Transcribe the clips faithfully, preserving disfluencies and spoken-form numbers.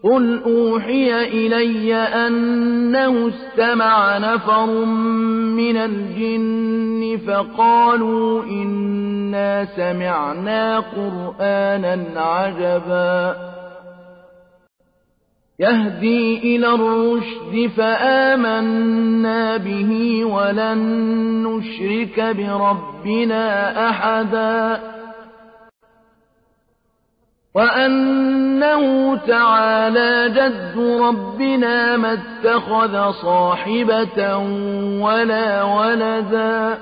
قل أوحي إلي أنه استمع نفر من الجن فقالوا إنا سمعنا قرآنا عجبا يهدي إلى الرشد فآمنا به ولن نشرك بربنا أحدا وأنه تعالى جد ربنا ما اتخذ صاحبة ولا ولدا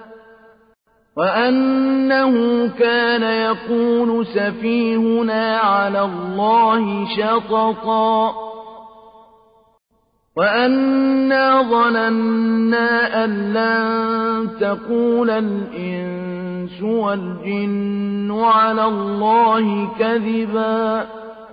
وأنه كان يقول سفيهنا على الله شططا وأنا ظننا أن لن تقول الإنس والجن على الله كذبا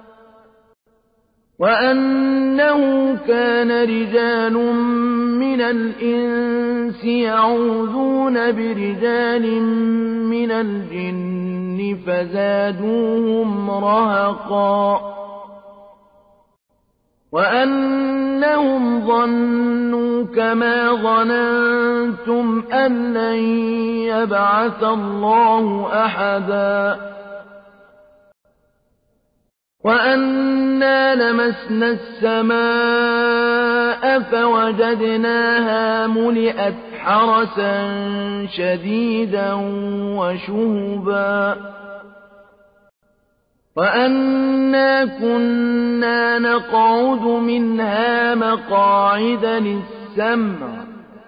وأنه كان رجال من الإنس يعوذون برجال من الجن فزادوهم رهقا وأنهم ظنوا كما ظننتم أن لن يبعث الله أحدا وأنا لمسنا السماء فوجدناها ملئت حرسا شديدا وشهبا وأنا كنا نقعد منها مقاعد للسمع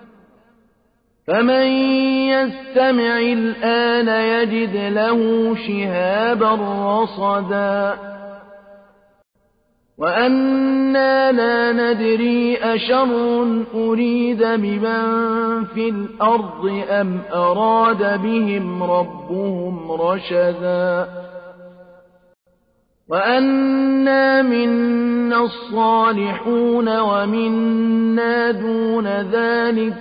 فمن يستمع الآن يجد له شهابا رصدا وأنا لا ندري أشر أريد بمن في الأرض أم أراد بهم ربهم رشدا وأنا منا الصالحون ومنا دون ذلك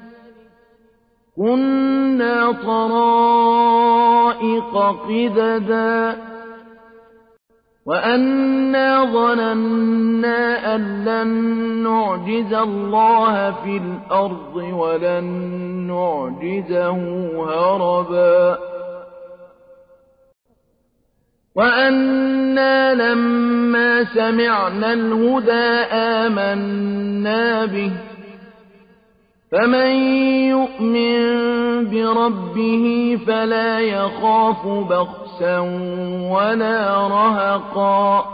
كنا طرائق قددا وأنا ظننا أن لن نعجز الله في الأرض ولن نعجزه هربا وأنا لما سمعنا الهدى آمنا به فمن يؤمن بربه فلا يخاف بخسا ولا رهقا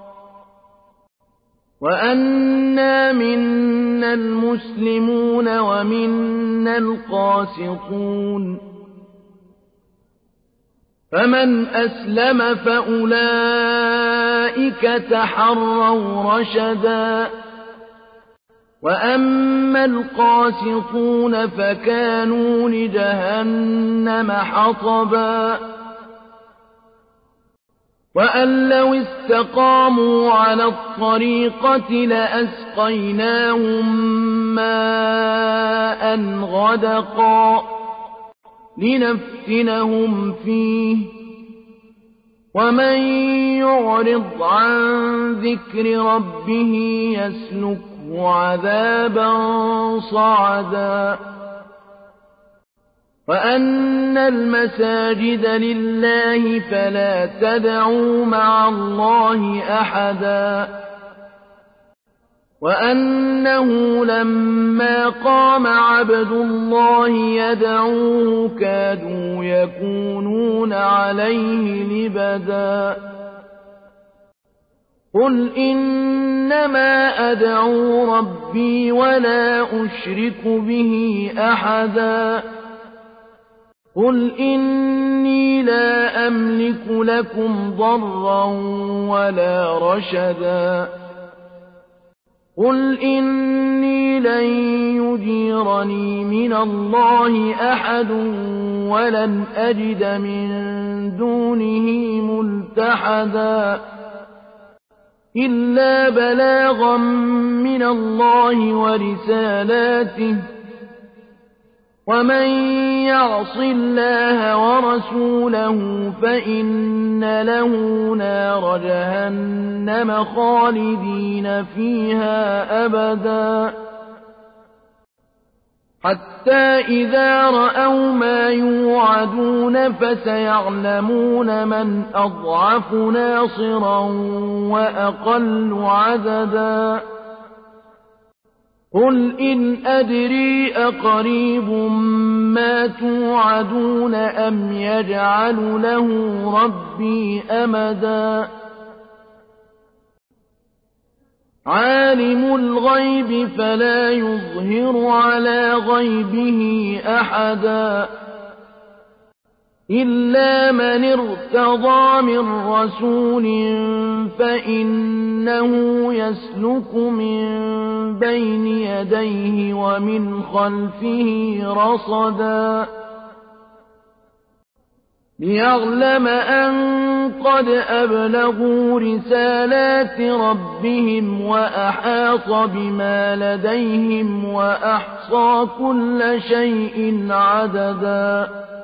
وأنا منا المسلمون ومنا القاسطون فمن أسلم فأولئك تحروا رشدا وأما القاسطون فكانوا لجهنم حطبا وأن لو استقاموا على الطريقة لأسقيناهم ماء غدقا لنفتنهم فيه ومن يعرض عن ذكر ربه يسلكه عذابا صعدا وأن المساجد لله فلا تدعوا مع الله أحدا وأنه لما قام عبد الله يدعوه كادوا يكونون عليه لبدا قل إنما أدعو ربي ولا أشرك به أحدا قل إني لا أملك لكم ضرا ولا رشدا قل إني لن يجيرني من الله أحد ولن أجد من دونه ملتحدا إلا بلاغا من الله ورسالاته ومن يعص الله ورسوله فإن له نار جهنم خالدين فيها أبدا حتى إذا رأوا ما يوعدون فسيعلمون من أضعف ناصرا وأقل عددا قل إن أدري أقريب ما توعدون أم يجعل له ربي أمدا عالم الغيب فلا يظهر على غيبه أحدا إلا من ارتضى من رسول فإنه يسلك من بين يديه ومن خلفه رصدا ليعلم أن قد أبلغوا رسالات ربهم وأحاط بما لديهم وأحصى كل شيء عددا